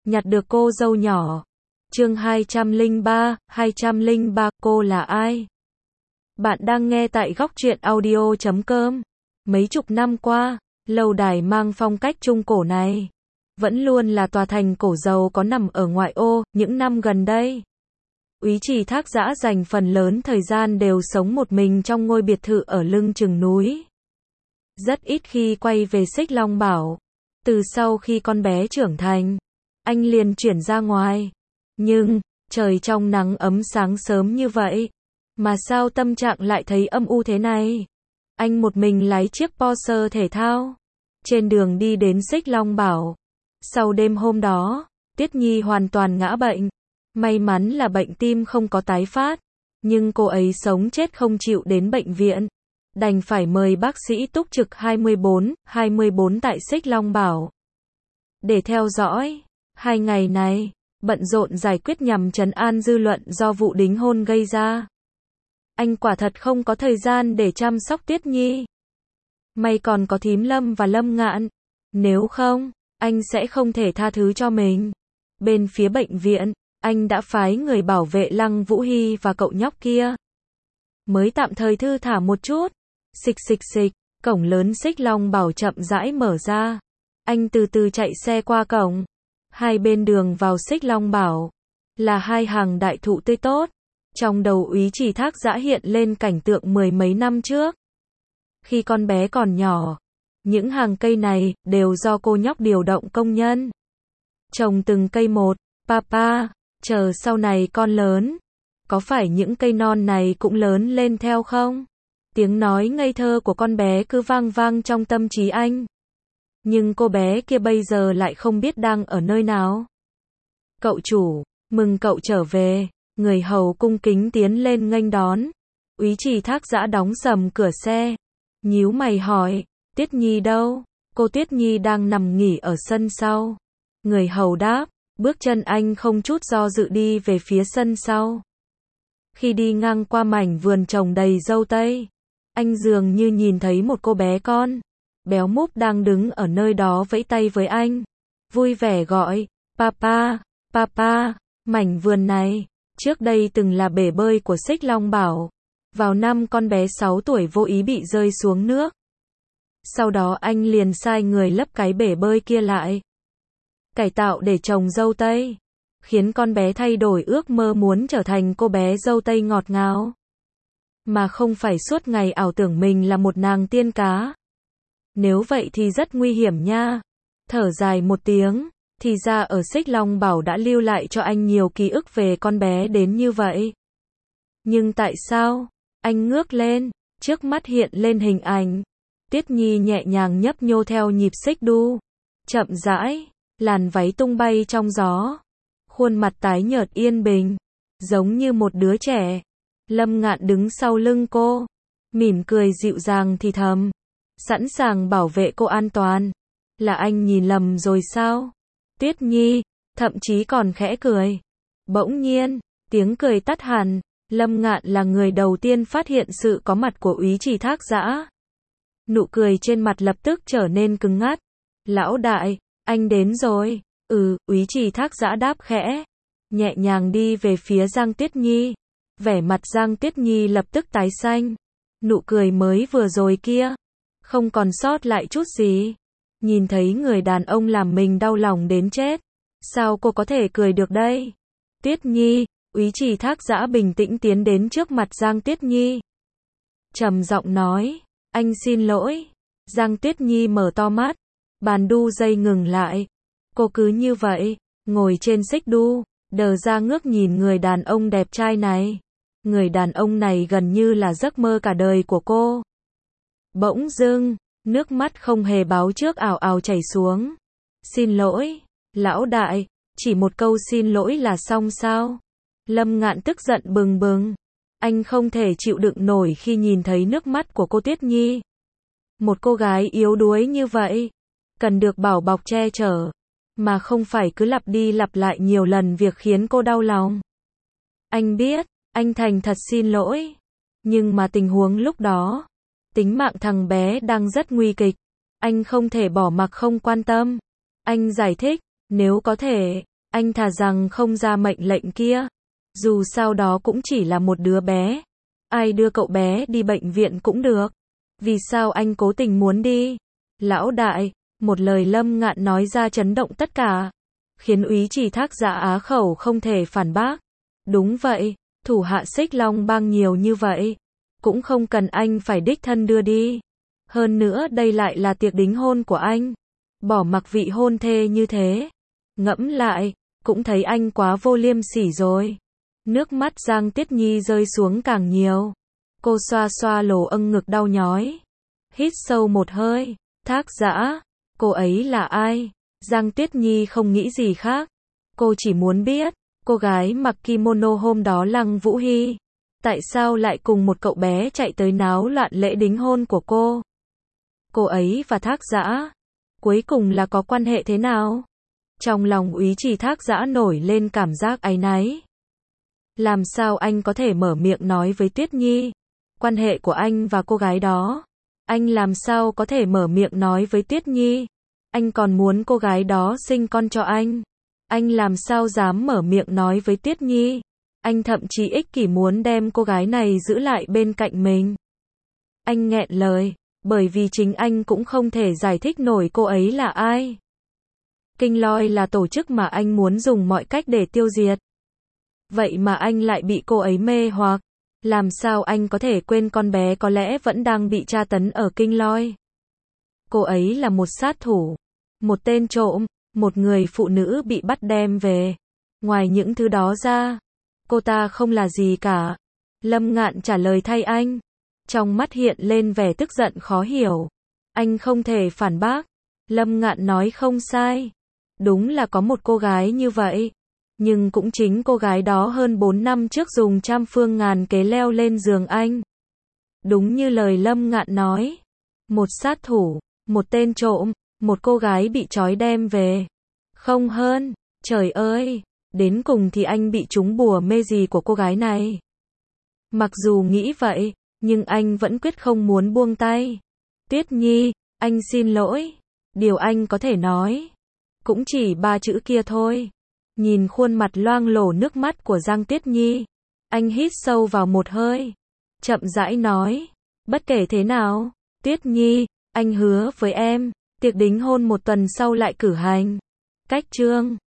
nhặt được cô dâu nhỏ. Chương 203, cô là ai? Bạn đang nghe tại góc truyện audio.com. Mấy chục năm qua, lâu đài mang phong cách trung cổ này vẫn luôn là tòa thành cổ giàu có nằm ở ngoại ô. Những năm gần đây, Úy Trì Thác Dã dành phần lớn thời gian đều sống một mình trong ngôi biệt thự ở lưng chừng núi. Rất ít khi quay về Xích Long Bảo. Từ sau khi con bé trưởng thành, anh liền chuyển ra ngoài. Nhưng, trời trong nắng ấm sáng sớm như vậy, mà sao tâm trạng lại thấy âm u thế này? Anh một mình lái chiếc Porsche thể thao, trên đường đi đến Xích Long Bảo. Sau đêm hôm đó, Tiết Nhi hoàn toàn ngã bệnh. May mắn là bệnh tim không có tái phát, nhưng cô ấy sống chết không chịu đến bệnh viện. Đành phải mời bác sĩ túc trực 24 tại Xích Long Bảo để theo dõi. 2 ngày này, bận rộn giải quyết nhằm trấn an dư luận do vụ đính hôn gây ra. Anh quả thật không có thời gian để chăm sóc Tiết Nhi. May còn có thím Lâm và Lâm Ngạn. Nếu không, anh sẽ không thể tha thứ cho mình. Bên phía bệnh viện, anh đã phái người bảo vệ Lăng Vũ Hy và cậu nhóc kia. Mới tạm thời thư thả một chút. Xịch xịch xịch, cổng lớn Xích Long Bảo chậm rãi mở ra. Anh từ từ chạy xe qua cổng. Hai bên đường vào Xích Long Bảo là hai hàng đại thụ tươi tốt. Trong đầu Úy Trì Thác Dã hiện lên cảnh tượng mười mấy năm trước. Khi con bé còn nhỏ, những hàng cây này đều do cô nhóc điều động công nhân trồng từng cây một. Papa, chờ sau này con lớn, có phải những cây non này cũng lớn lên theo không? Tiếng nói ngây thơ của con bé cứ vang vang trong tâm trí anh. Nhưng cô bé kia bây giờ lại không biết đang ở nơi nào. Cậu chủ, mừng cậu trở về. Người hầu cung kính tiến lên nghênh đón. Úy Trì Thác Dã đóng sầm cửa xe, nhíu mày hỏi, Tiết Nhi đâu? Cô Tiết Nhi đang nằm nghỉ ở sân sau. Người hầu đáp, bước chân anh không chút do dự đi về phía sân sau. Khi đi ngang qua mảnh vườn trồng đầy dâu tây, anh dường như nhìn thấy một cô bé con béo múp đang đứng ở nơi đó vẫy tay với anh, vui vẻ gọi, Papa, Papa. Mảnh vườn này trước đây từng là bể bơi của Xích Long Bảo. Vào năm con bé 6 tuổi vô ý bị rơi xuống nước. Sau đó anh liền sai người lấp cái bể bơi kia lại, cải tạo để trồng dâu tây, khiến con bé thay đổi ước mơ muốn trở thành cô bé dâu tây ngọt ngào, mà không phải suốt ngày ảo tưởng mình là một nàng tiên cá. Nếu vậy thì rất nguy hiểm nha. Thở dài một tiếng, thì ra ở Xích Long Bảo đã lưu lại cho anh nhiều ký ức về con bé đến như vậy. Nhưng tại sao? Anh ngước lên, trước mắt hiện lên hình ảnh. Tiết Nhi nhẹ nhàng nhấp nhô theo nhịp xích đu. Chậm rãi, làn váy tung bay trong gió. Khuôn mặt tái nhợt yên bình, giống như một đứa trẻ. Lâm Ngạn đứng sau lưng cô, mỉm cười dịu dàng thì thầm, sẵn sàng bảo vệ cô an toàn. Là anh nhìn lầm rồi sao? Tiết Nhi, thậm chí còn khẽ cười. Bỗng nhiên, tiếng cười tắt hẳn. Lâm Ngạn là người đầu tiên phát hiện sự có mặt của Úy Trì Thác Dã. Nụ cười trên mặt lập tức trở nên cứng ngắt. Lão đại, anh đến rồi. Úy Trì Thác Dã đáp khẽ, nhẹ nhàng đi về phía Giang Tiết Nhi. Vẻ mặt Giang Tiết Nhi lập tức tái xanh. Nụ cười mới vừa rồi kia, không còn sót lại chút gì. Nhìn thấy người đàn ông làm mình đau lòng đến chết, sao cô có thể cười được đây? Tiết Nhi, Úy Trì Thác Dã bình tĩnh tiến đến trước mặt Giang Tiết Nhi, trầm giọng nói, anh xin lỗi. Giang Tiết Nhi mở to mắt, bàn đu dây ngừng lại. Cô cứ như vậy, ngồi trên xích đu, đờ ra ngước nhìn người đàn ông đẹp trai này. Người đàn ông này gần như là giấc mơ cả đời của cô. Bỗng dưng, nước mắt không hề báo trước ào ào chảy xuống. Xin lỗi, lão đại, chỉ một câu xin lỗi là xong sao? Lâm Ngạn tức giận bừng bừng. Anh không thể chịu đựng nổi khi nhìn thấy nước mắt của cô Tiết Nhi. Một cô gái yếu đuối như vậy, cần được bảo bọc che chở, mà không phải cứ lặp đi lặp lại nhiều lần việc khiến cô đau lòng. Anh biết, anh thành thật xin lỗi. Nhưng mà tình huống lúc đó, tính mạng thằng bé đang rất nguy kịch. Anh không thể bỏ mặc không quan tâm. Anh giải thích, nếu có thể, Anh thà rằng không ra mệnh lệnh kia. Dù sao đó cũng chỉ là một đứa bé. Ai đưa cậu bé đi bệnh viện cũng được. Vì sao anh cố tình muốn đi? Lão đại, một lời Lâm Ngạn nói ra chấn động tất cả. Khiến Úy Trì Thác Giã á khẩu không thể phản bác. Đúng vậy, thủ hạ Xích Long Bang nhiều như vậy. Cũng không cần anh phải đích thân đưa đi. Hơn nữa đây lại là tiệc đính hôn của anh. Bỏ mặc vị hôn thê như thế. Ngẫm lại, cũng thấy anh quá vô liêm sỉ rồi. Nước mắt Giang Tiết Nhi rơi xuống càng nhiều. Cô xoa xoa lỗ âng ngực đau nhói. Hít sâu một hơi. Thác Giã, cô ấy là ai? Giang Tiết Nhi không nghĩ gì khác. Cô chỉ muốn biết, cô gái mặc kimono hôm đó Lăng Vũ Hy. Tại sao lại cùng một cậu bé chạy tới náo loạn lễ đính hôn của cô? Cô ấy và Thác Giã, cuối cùng là có quan hệ thế nào? Trong lòng Úy Trì Thác Giã nổi lên cảm giác áy náy. Làm sao anh có thể mở miệng nói với Tuyết Nhi? Quan hệ của anh và cô gái đó. Anh làm sao có thể mở miệng nói với Tuyết Nhi? Anh còn muốn cô gái đó sinh con cho anh. Anh làm sao dám mở miệng nói với Tuyết Nhi? Anh thậm chí ích kỷ muốn đem cô gái này giữ lại bên cạnh mình. Anh nghẹn lời, bởi vì chính anh cũng không thể giải thích nổi cô ấy là ai. Kinh Lôi là tổ chức mà anh muốn dùng mọi cách để tiêu diệt. Vậy mà anh lại bị cô ấy mê hoặc. Làm sao anh có thể quên con bé có lẽ vẫn đang bị tra tấn ở Kinh Lôi? Cô ấy là một sát thủ, một tên trộm, một người phụ nữ bị bắt đem về. Ngoài những thứ đó ra, cô ta không là gì cả. Lâm Ngạn trả lời thay anh. Trong mắt hiện lên vẻ tức giận khó hiểu. Anh không thể phản bác. Lâm Ngạn nói không sai. Đúng là có một cô gái như vậy. Nhưng cũng chính cô gái đó hơn 4 năm trước dùng trăm phương ngàn kế leo lên giường anh. Đúng như lời Lâm Ngạn nói. Một sát thủ, một tên trộm, một cô gái bị trói đem về. Không hơn, trời ơi, đến cùng thì anh bị trúng bùa mê gì của cô gái này. Mặc dù nghĩ vậy, nhưng anh vẫn quyết không muốn buông tay. Tuyết Nhi, anh xin lỗi. Điều anh có thể nói cũng chỉ 3 chữ kia thôi. Nhìn khuôn mặt loang lổ nước mắt của Giang Tiết Nhi, anh hít sâu vào một hơi, chậm rãi nói, bất kể thế nào, Tuyết Nhi, anh hứa với em, tiệc đính hôn 1 tuần sau lại cử hành. Cách chương